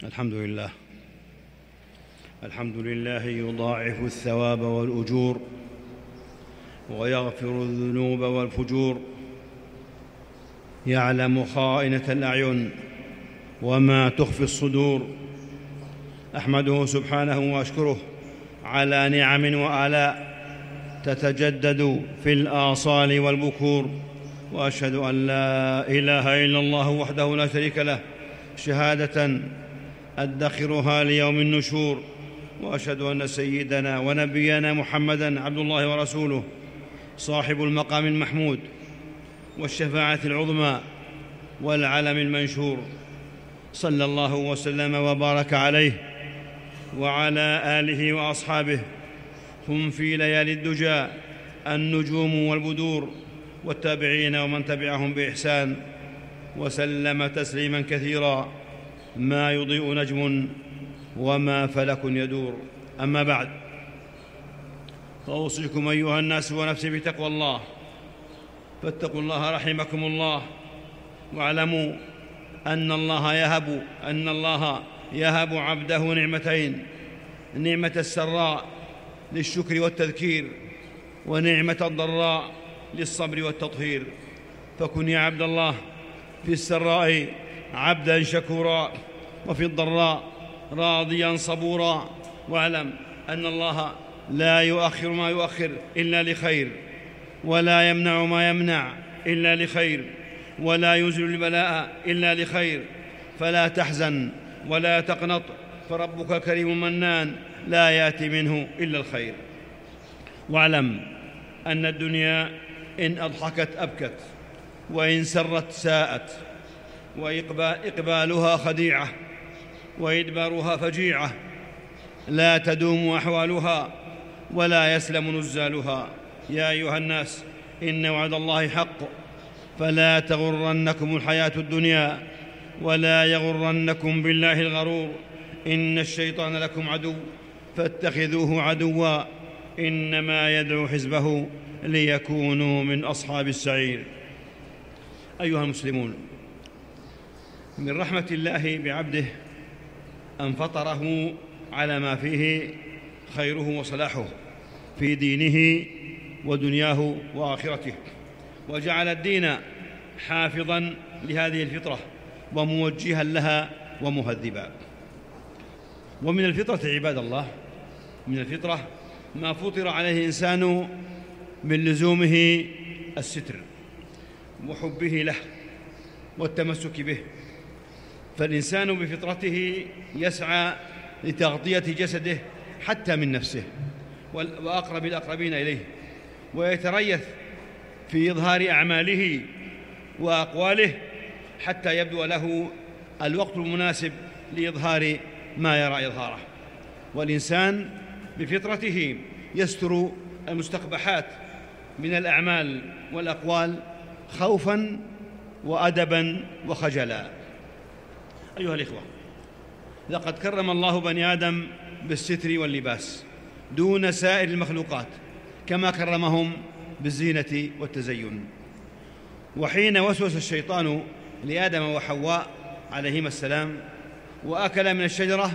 الحمد لله يضاعف الثواب والأجور ويغفر الذنوب والفجور، يعلم خائنة الأعين وما تخفي الصدور. أحمده سبحانه وأشكره على نعم وآلاء تتجدد في الآصال والبكور، وأشهد أن لا إله إلا الله وحده لا شريك له شهادة أدخرها ليوم النشور، وأشهد أن سيدنا ونبينا محمدًا عبد الله ورسوله صاحب المقام المحمود والشفاعة العظمى والعلم المنشور، صلى الله وسلم وبارك عليه وعلى آله وأصحابه هم في ليالي الدجى النجوم والبدور، والتابعين ومن تبعهم بإحسان، وسلم تسليما كثيرا ما يضيء نجم وما فلك يدور. أما بعد، فأوصيكم أيها الناس ونفسي بتقوى الله، فاتقوا الله رحمكم الله، واعلموا أن الله يهب عبده نعمتين: نعمة السراء للشكر والتذكير، ونعمة الضراء للصبر والتطهير. فكن يا عبد الله في السراء عبدا شكورا، وفي الضراء راضيا صبورا، واعلم أن الله لا يؤخر ما يؤخر إلا لخير، ولا يمنع ما يمنع إلا لخير، ولا ينزل البلاء إلا لخير. فلا تحزن ولا تقنط، فربك كريم منان لا يأتي منه إلا الخير. واعلم أن الدنيا إن أضحكت أبكت، وإن سرت ساءت، وإقبالها خديعة، وإدبارها فجيعة، لا تدوم أحوالها ولا يسلم نزالها. يا أيها الناس، إن وعد الله حق، فلا تغرنكم الحياة الدنيا، ولا يغرنكم بالله الغرور. إن الشيطان لكم عدو فاتخذوه عدوا، إنما يدعو حزبه ليكونوا من أصحاب السعير. أيها المسلمون، من رحمة الله بعبده أن فطره على ما فيه خيره وصلاحه في دينه ودنياه وآخرته، وجعل الدين حافظاً لهذه الفطرة وموجها لها ومهذبا. ومن الفطرة عباد الله، من الفطرة ما فطر عليه الإنسان من لزومه الستر وحبه له والتمسك به. فالإنسان بفطرته يسعى لتغطية جسده حتى من نفسه وأقرب الأقربين إليه، ويتريث في إظهار أعماله وأقواله حتى يبدو له الوقت المناسب لإظهار ما يرى إظهاره. والإنسان بفطرته يستر المستقبحات من الأعمال والأقوال خوفاً وأدباً وخجلاً. أيها الإخوة، لقد كرم الله بني آدم بالستر واللباس دون سائر المخلوقات، كما كرمهم بالزينة والتزين. وحين وسوس الشيطان لآدم وحواء عليهما السلام وأكلا من الشجرة،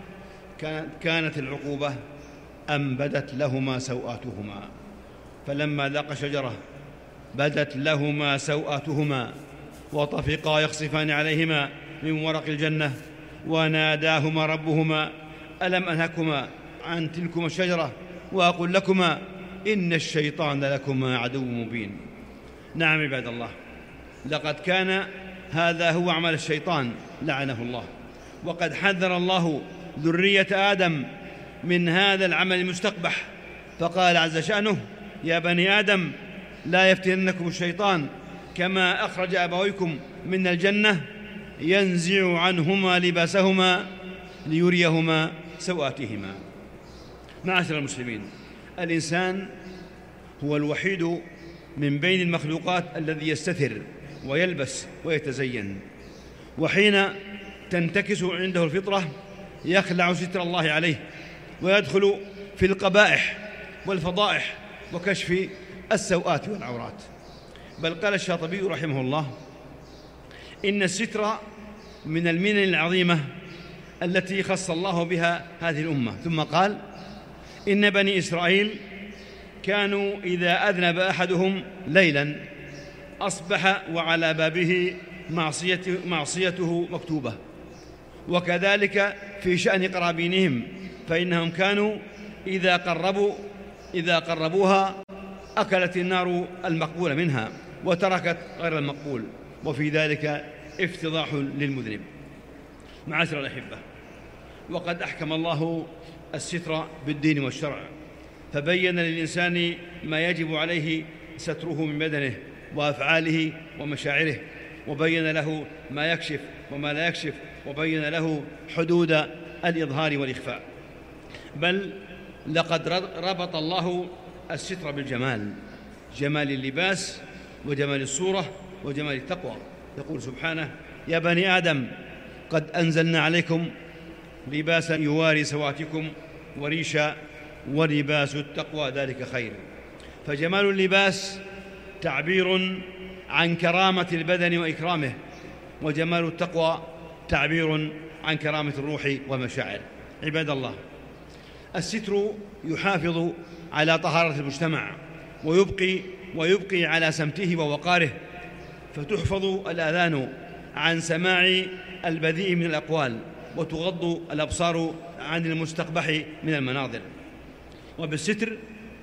كانت العقوبة أن بدت لهما سوآتهما، فلما ذاقا شجرة بدت لهما سوآتهما وطفقا يخصفان عليهما من ورق الجنة، وناداهما ربهما ألم أنهكما عن تلكما الشجرة وأقول لكما إن الشيطان لكما عدو مبين. نعم عباد الله، لقد كان هذا هو عمل الشيطان لعنه الله، وقد حذر الله ذرية آدم من هذا العمل المستقبح، فقال عز شأنه: يا بني آدم لا يفتننكم الشيطان كما أخرج أبويكم من الجنة ينزع عنهما لباسهما ليريهما سوآتهما. معاشر المسلمين، الإنسان هو الوحيد من بين المخلوقات الذي يستتر ويلبس ويتزين، وحين تنتكس عنده الفطرة يخلع ستر الله عليه ويدخل في القبائح والفضائح وكشف السوءات والعورات. بل قال الشاطبي رحمه الله: إن الستر من المنن العظيمة التي خص الله بها هذه الأمة. ثم قال: إن بني إسرائيل كانوا إذا أذنب أحدهم ليلا أصبح وعلى بابه معصيته مكتوبة. وكذلك في شأن قرابينهم، فإنهم كانوا إذا قربوها أكلت النار المقبول منها وتركت غير المقبول، وفي ذلك افتضاح للمذنب. معاشر الأحبة، وقد أحكم الله الستر بالدين والشرع، فبين للإنسان ما يجب عليه ستره من بدنه وأفعاله ومشاعره، وبين له ما يكشف وما لا يكشف، وبين له حدود الإظهار والإخفاء. بل لقد ربط الله الستر بالجمال، جمال اللباس وجمال الصورة وجمال التقوى. يقول سبحانه: يا بني آدم قد أنزلنا عليكم لباسا يواري سواتكم وريشا ولباس التقوى ذلك خير. فجمال اللباس تعبير عن كرامة البدن وإكرامه، وجمال التقوى تعبير عن كرامة الروح والمشاعر. عباد الله، الستر يحافظ على طهارة المجتمع ويبقي على سمته ووقاره، فتحفظ الآذان عن سماع البذيء من الأقوال، وتغض الأبصار عن المستقبح من المناظر. وبالستر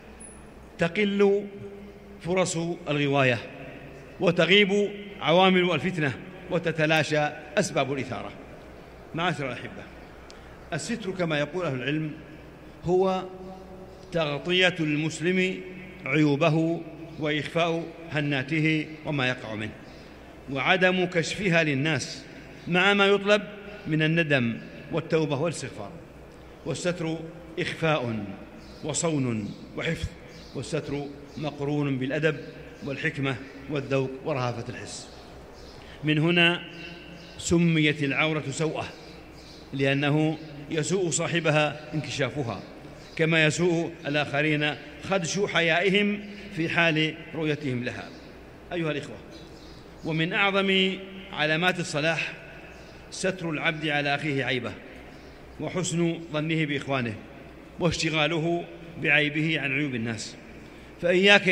تقل فرص الغواية، وتغيب عوامل الفتنة، وتتلاشى أسباب الإثارة. معاشر الأحبة، الستر كما يقول أهل العلم هو تغطية المسلم عيوبه وإخفاء هناته وما يقع منه، وعدم كشفها للناس، مع ما يطلب من الندم والتوبة والاستغفار. والستر إخفاء وصون وحفظ، والستر مقرون بالأدب والحكمة والذوق ورهافة الحس. من هنا سميت العورة سوءة، لأنه يسوء صاحبها انكشافها، كما يسوء الآخرين خدش حيائهم في حال رؤيتهم لها. أيها الإخوة، ومن أعظم علامات الصلاح ستر العبد على أخيه عيبه، وحسن ظنه بإخوانه، واشتغاله بعيبه عن عيوب الناس. فإياك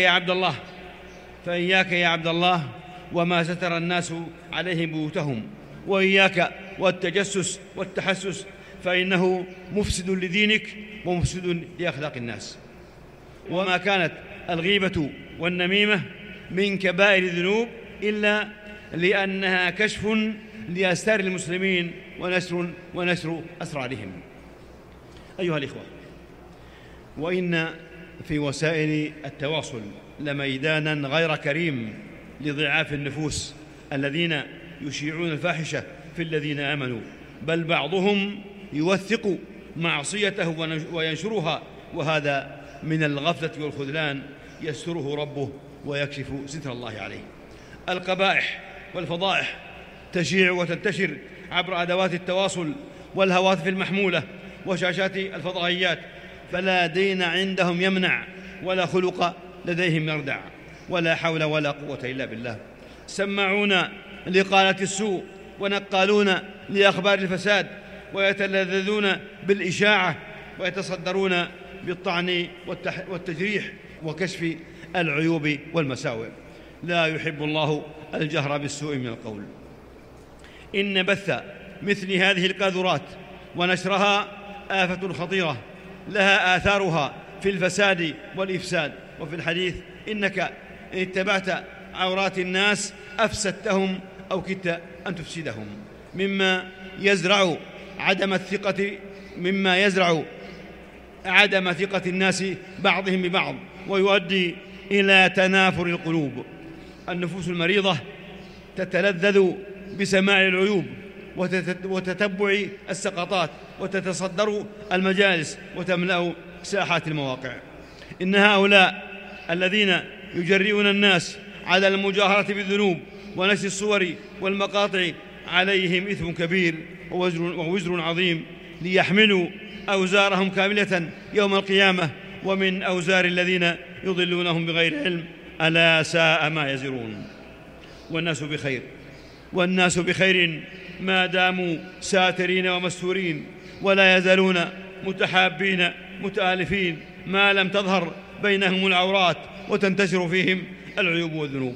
يا عبد الله وما ستر الناس عليهم بيوتهم، وإياك والتجسس والتحسس، فإنه مفسد لدينك ومفسد لأخلاق الناس. وما كانت الغيبة والنميمة من كبائر الذنوب إلا لأنها كشف لأستار المسلمين ونشر أسرارهم. أيها الإخوة، وإن في وسائل التواصل لميدانا غير كريم لضعاف النفوس الذين يشيعون الفاحشة في الذين آمنوا، بل بعضهم يوثق معصيته وينشرها، وهذا من الغفلة والخذلان يستره ربه ويكشف ستر الله عليه. القبائح والفضائح تشيع وتنتشر عبر أدوات التواصل والهواتف المحمولة وشاشات الفضائيات، فلا دين عندهم يمنع، ولا خلق لديهم يردع، ولا حول ولا قوة إلا بالله. سماعون لقالة السوء، ونقالون لأخبار الفساد، ويتلذذون بالإشاعة، ويتصدرون بالطعن والتجريح وكشف العيوب والمساوئ. لا يحب الله الجهر بالسوء من القول. إن بث مثل هذه القاذورات ونشرها آفة خطيرة لها آثارها في الفساد والإفساد. وفي الحديث: إنك إن اتبعت عورات الناس أفسدتهم أو كدت أن تفسدهم، مما يزرع عدم ثقة الناس بعضهم ببعض، ويؤدي إلى تنافر القلوب. النفوس المريضة تتلذذ بسماع العيوب وتتبع السقطات، وتتصدر المجالس وتملأ ساحات المواقع. إن هؤلاء الذين يجرئون الناس على المجاهرة بالذنوب ونشر الصور والمقاطع عليهم إثم كبير ووزر عظيم، ليحملوا أوزارهم كاملة يوم القيامة، ومن أوزار الذين يضلونهم بغير علم، ألا ساء ما يزرون. والناس بخير ما داموا ساترين ومستورين، ولا يزالون متحابين متآلفين ما لم تظهر بينهم العورات وتنتشر فيهم العيوب والذنوب.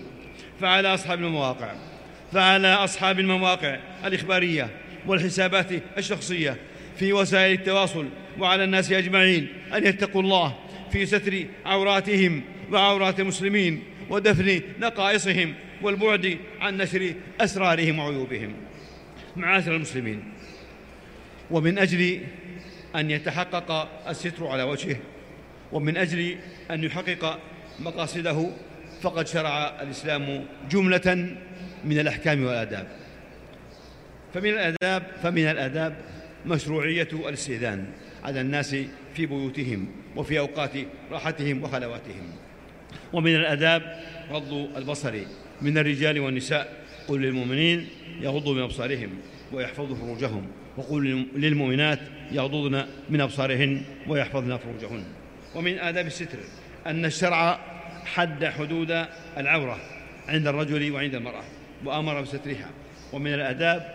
فعلى أصحاب المواقع الإخبارية والحسابات الشخصية في وسائل التواصل وعلى الناس أجمعين أن يتقوا الله في ستر عوراتهم وعورات المسلمين ودفن نقائصهم والبعد عن نشر أسرارهم وعيوبهم. معاشر المسلمين، ومن أجل أن يتحقق الستر على وجهه، ومن أجل أن يحقق مقاصده، فقد شرع الإسلام جملة من الأحكام والآداب. فمن الآداب مشروعية الاستئذان على الناس في بيوتهم وفي أوقات راحتهم وخلواتهم. ومن الآداب غض البصر من الرجال والنساء. قل للمؤمنين يغضوا من أبصارهم ويحفظوا فروجهم، وقل للمؤمنات يغضضن من أبصارهن ويحفظن فروجهن. ومن آداب الستر أن الشرع حد حدود العورة عند الرجل وعند المرأة وأمر بسترها. ومن الآداب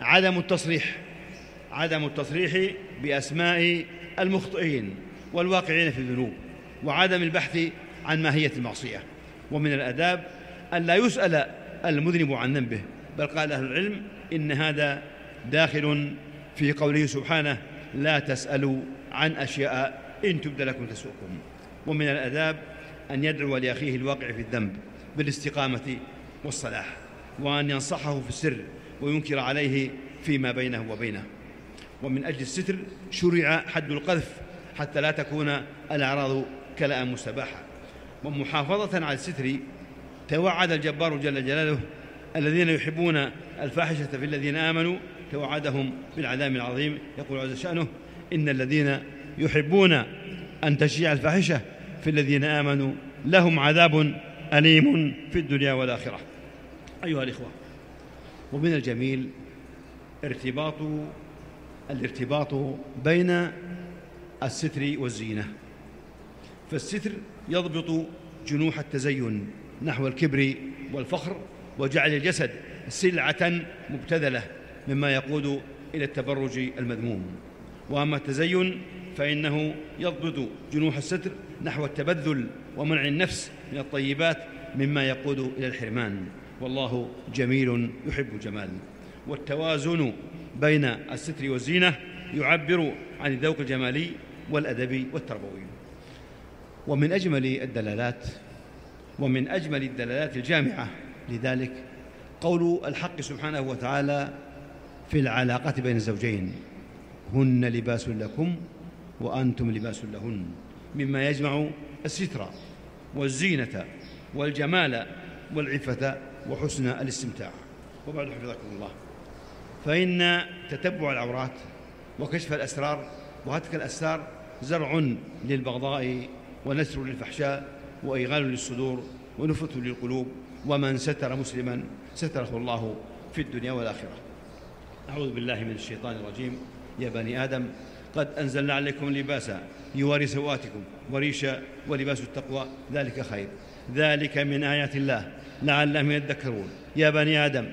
عدم التصريح بأسماء المخطئين والواقعين في الذنوب، وعدم البحث عن ماهية المعصية. ومن الآداب أن لا يسأل المذنب عن ذنبه، بل قال أهل العلم إن هذا داخل في قوله سبحانه: لا تسألوا عن أشياء إن تبد لكم تسؤكم. ومن الآداب أن يدعو لأخيه الواقع في الذنب بالاستقامة والصلاح، وأن ينصحه في السر وينكر عليه فيما بينه وبينه. ومن أجل الستر شرع حد القذف حتى لا تكون الأعراض كلام مستباحة. ومحافظة على الستر توعد الجبار جل جلاله الذين يحبون الفاحشة في الذين آمنوا، توعدهم بالعذاب العظيم. يقول عز شأنه: إن الذين يحبون أن تشيع الفاحشة في الذين آمنوا لهم عذاب أليم في الدنيا والآخرة. أيها الإخوة، ومن الجميل الارتباط بين الستر والزينة. فالستر يضبط جنوح التزين نحو الكبر والفخر وجعل الجسد سلعة مبتذلة مما يقود إلى التبرج المذموم. وأما التزين فإنه يضبط جنوح الستر نحو التبذل ومنع النفس من الطيبات مما يقود إلى الحرمان. والله جميل يحب الجمال. والتوازن بين الستر والزينة يعبر عن الذوق الجمالي والأدبي والتربوي. ومن أجمل الدلالات الجامعة لذلك قول الحق سبحانه وتعالى في العلاقة بين الزوجين: هن لباس لكم وأنتم لباس لهن، مما يجمع الستر والزينة والجمال والعفة وحسن الاستمتاع. وبعد، حفظكم الله، فإن تتبع العورات وكشف الأسرار وهتك الأسرار زرع للبغضاء ونسر للفحشاء وإيغال للصدور ونفرة للقلوب. ومن ستر مسلما ستره الله في الدنيا والآخرة. أعوذ بالله من الشيطان الرجيم. يا بني آدم قد أنزلنا عليكم لباسا يواري سوآتكم وريشا ولباس التقوى ذلك خير، ذلك من آيات الله لعلهم يذكرون. يا بني آدم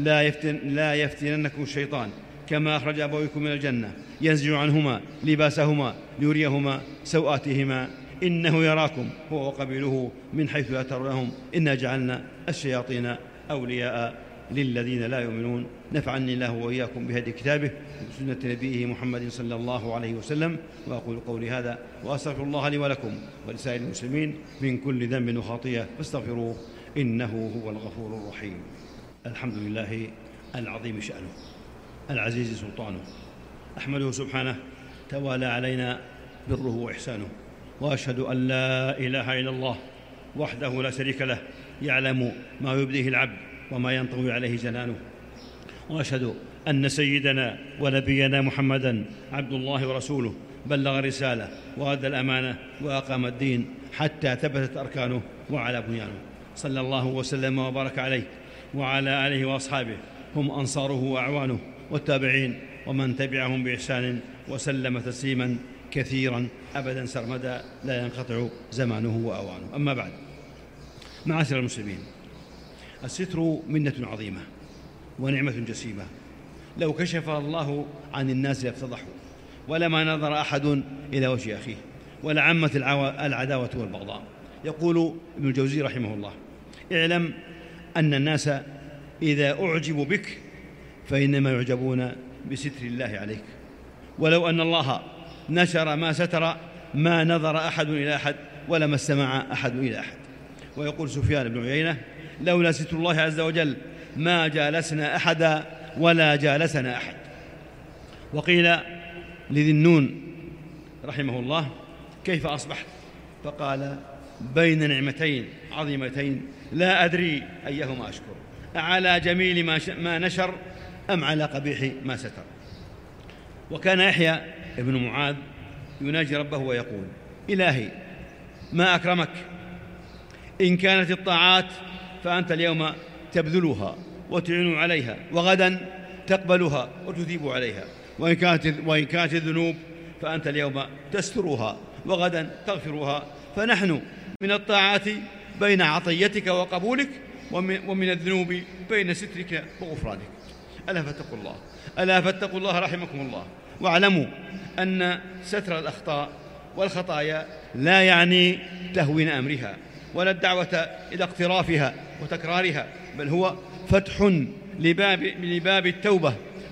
لا يفتننكم الشيطان كما أخرج أبويكم من الجنة ينزع عنهما لباسهما ليريهما سوآتهما إنه يراكم هو وقبيله من حيث لا ترونهم إنا جعلنا الشياطين أولياء للذين لا يؤمنون. نفعني الله وإياكم بهدي كتابه وسنة نبيه محمد صلى الله عليه وسلم. وأقول قولي هذا وأستغفر الله لي ولكم ولسائر المسلمين من كل ذنب وخطيئة فاستغفروه إنه هو الغفور الرحيم. الحمد لله العظيم شأنه العزيز سلطانه، أحمده سبحانه توالى علينا بره وإحسانه، وأشهد أن لا إله إلا الله وحده لا شريك له يعلم ما يبديه العبد وما ينطوي عليه جنانه، وأشهد أن سيدنا ونبينا محمدًا عبد الله ورسوله بلغ الرسالة وأدى الأمانة وأقام الدين حتى ثبتت أركانه وعلى بنيانه، صلى الله وسلم وبارك عليه وعلى آله وأصحابه هم أنصاره وأعوانه والتابعين ومن تبعهم بإحسان وسلم تسليما كثيرا أبدا سرمدا لا ينقطع زمانه وأوانه. أما بعد، معاشر المسلمين، الستر منة عظيمة ونعمة جسيمة لو كشف الله عن الناس لافتضحوا، ولما نظر أحد إلى وجه أخيه، ولعمت العداوة والبغضاء. يقول ابن الجوزي رحمه الله: اعلم أن الناس إذا أعجبوا بك فإنما يعجبون بستر الله عليك، ولو أن الله نشر ما ستر ما نظر أحد إلى أحد ولما استمع أحد إلى أحد. ويقول سفيان بن عيينة: لولا ستر الله عز وجل ما جالسنا أحدا ولا جالسنا أحد. وقيل لذي النون رحمه الله: كيف أصبحت؟ فقال: بين نعمتين عظيمتين لا أدري أيهما أشكر، على جميل ما نشر أم على قبيح ما ستر. وكان يحيى ابن معاذ يناجي ربه ويقول: إلهي ما أكرمك، إن كانت الطاعات فأنت اليوم تبذلها وتعين عليها، وغدا تقبلها وتثيب عليها، وإن كانت الذنوب فأنت اليوم تسترها وغدا تغفرها، فنحن من الطاعات بين عطيتك وقبولك، ومن الذنوب بين سترك وغفرانك. ألا فاتقوا الله رحمكم الله، واعلموا أن ستر الأخطاء والخطايا لا يعني تهوين أمرها ولا الدعوة إلى اقترافها وتكرارها، بل هو فتح لباب التوبة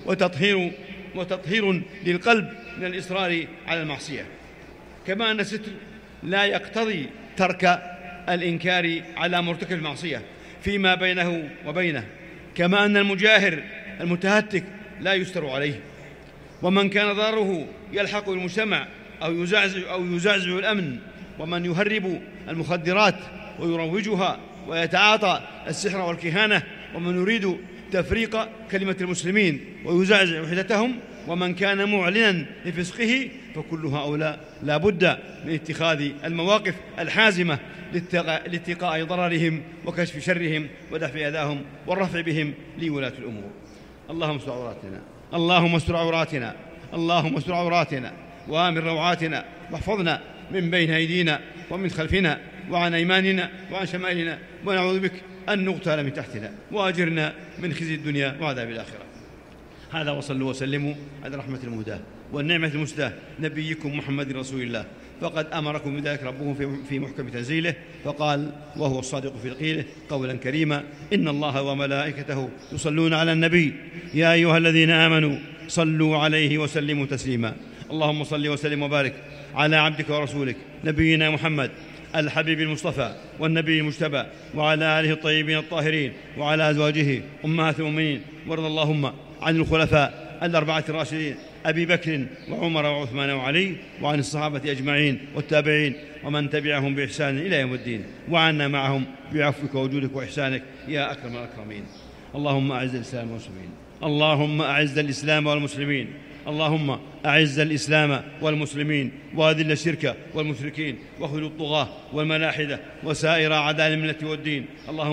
وتطهير للقلب من الإصرار على المعصية. كما أن الستر لا يقتضي ترك الإنكار على مرتكب المعصية فيما بينه وبينه، كما أن المجاهر المتهتك لا يستر عليه، ومن كان ضرره يلحق بالمجتمع أو يزعزع الأمن، ومن يهرب المخدرات ويروجها ويتعاطى السحر والكهانة، ومن يريد تفريق كلمة المسلمين ويزعزع وحدتهم، ومن كان معلنا لفسقه، فكل هؤلاء لا بد من اتخاذ المواقف الحازمة لاتقاء ضررهم وكشف شرهم ودفع أذاهم والرفع بهم لولاة الأمور. اللهم استر عوراتنا، اللهم استر عوراتنا، اللهم استر عوراتنا وآمن روعاتنا، واحفظنا من بين أيدينا ومن خلفنا وعن أيماننا وعن شمائلنا، ونعوذ بك أن نغتال من تحتنا، وأجرنا من خزي الدنيا وعذاب الآخرة. هذا، وصلوا وسلموا على رحمة المهداة والنعمة المسداة نبيكم محمد رسول الله، فقد أمركم بذلك ربكم في محكم تنزيله، فقال وهو الصادق في قيله قولا كريما: إن الله وملائكته يصلون على النبي يا أيها الذين آمنوا صلوا عليه وسلموا تسليما. اللهم صل وسلم وبارك على عبدك ورسولك نبينا محمد الحبيب المصطفى والنبي المجتبى، وعلى آله الطيبين الطاهرين، وعلى أزواجه أمهات المؤمنين، وارض اللهم عن الخلفاء الأربعة الراشدين أبي بكر وعمر وعثمان وعلي، وعن الصحابة أجمعين والتابعين ومن تبعهم بإحسان إلى يوم الدين، وعنا معهم بعفوك وجودك وإحسانك يا أكرم الأكرمين. اللهم أعز الإسلام والمسلمين، اللهم أعز الإسلام والمسلمين، اللهم أعز الإسلام والمسلمين، وأذل الشرك والمشركين، واخذل الطغاة والملاحدة وسائر أعداء الملة والدين.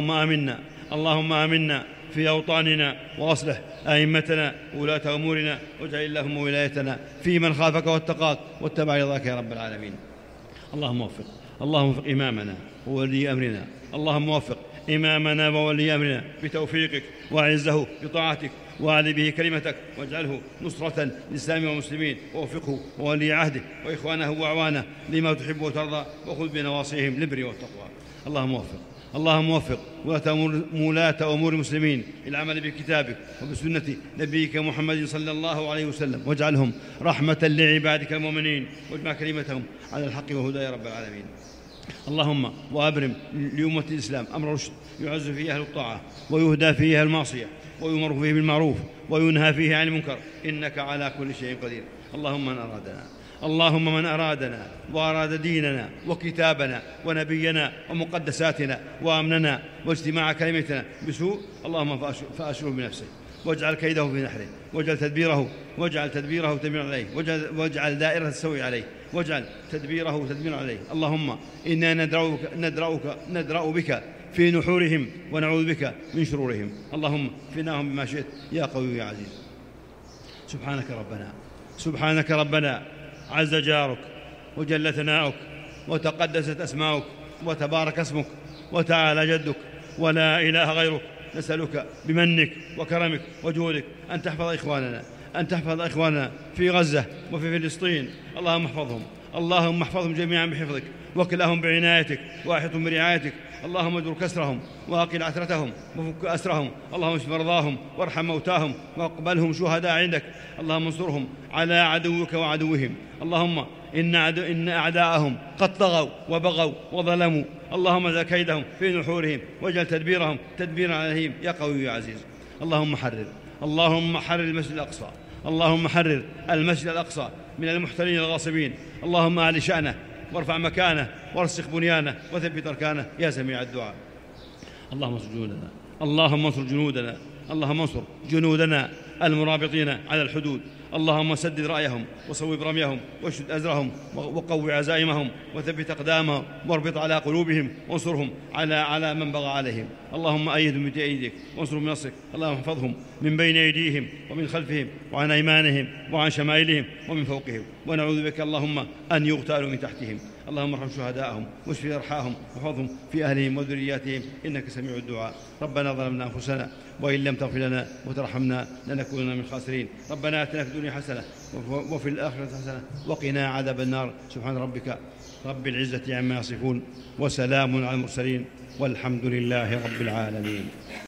اللهم آمنا في أوطاننا، وأصلح أئمتنا وولاة أمورنا، واجعل اللهم ولايتنا في من خافك واتقاك واتبع رضاك يا رب العالمين. اللهم وفق إمامنا وولي أمرنا، اللهم وفق إمامنا وولي أمرنا بتوفيقك، وأعزه بطاعتك، وأعلي به كلمتك، واجعله نصرة للإسلام والمسلمين، ووفقه وولي عهده وإخوانه وأعوانه لما تحب وترضى، وخذ بنواصيهم للبر والتقوى. اللهم وفق ولاة أمور المسلمين العمل بكتابك وبسنة نبيك محمد صلى الله عليه وسلم، واجعلهم رحمة لعبادك المؤمنين، واجمع كلمتهم على الحق والهدى يا رب العالمين. اللهم وأبرم لأمة الإسلام أمر رشد يعز فيه أهل الطاعة ويهدى فيه أهل المعصية، ويؤمر فيه بالمعروف وينهى فيه عن المنكر، إنك على كل شيء قدير. اللهم من أرادنا وأراد ديننا وكتابنا ونبينا ومقدساتنا وأمننا واجتماع كلمتنا بسوء، اللهم فأشره بنفسه، واجعل كيده في نحره، واجعل تدبيره تدميرا عليه، واجعل دائرة السوء عليه، واجعل تدبيره تدميرا عليه. اللهم إنا ندرأ بك في نحورهم ونعوذ بك من شرورهم. اللهم فناهم بما شئت يا قوي يا عزيز. سبحانك ربنا عز جارك وجل ثناؤك وتقدست أسماؤك وتبارك اسمك وتعالى جدك، ولا إله غيرك، نسألك بمنك وكرمك وجودك أن تحفظ إخواننا في غزة وفي فلسطين. اللهم احفظهم جميعا بحفظك، وكلهم بعنايتك، واحطهم برعايتك. اللهم اجبر كسرهم وأقل عثرتهم وفك أسرهم. اللهم اشف مرضاهم وارحم موتاهم واقبلهم شهداء عندك. اللهم انصرهم على عدوك وعدوهم. اللهم إن أعداءهم قد طغوا وبغوا وظلموا. اللهم اجعل كيدهم في نحورهم، واجعل تدبيرهم تدبيرا عليهم يا قوي يا عزيز. اللهم حرر المسجد الأقصى من المحتلين الغاصبين. اللهم أعل شأنه وارفع مكانه وارسخ بنيانه وثبت أركانه يا سميع الدعاء. اللهم انصر جنودنا المرابطين على الحدود. اللهم سدد رأيهم وصوب رميهم واشد أزرهم وقوي عزائمهم وثبت أقدامهم واربط على قلوبهم وانصرهم على من بغى عليهم. اللهم أيدهم بأيديك وانصرهم بنصرك. اللهم احفظهم من بين أيديهم ومن خلفهم وعن أيمانهم وعن شمائلهم ومن فوقهم، ونعوذ بك اللهم أن يغتالوا من تحتهم. اللهم ارحم شهداءهم واشف جرحاهم واحفظهم في أهلهم وذرياتهم إنك سميع الدعاء. ربنا ظلمنا أنفسنا وإن لم تغفر لنا وترحمنا لنكونن من الخاسرين. ربنا آتنا في الدنيا حسنة وفي الآخرة حسنة وقنا عذاب النار. سبحان ربك رب العزة عما يصفون وسلام على المرسلين والحمد لله رب العالمين.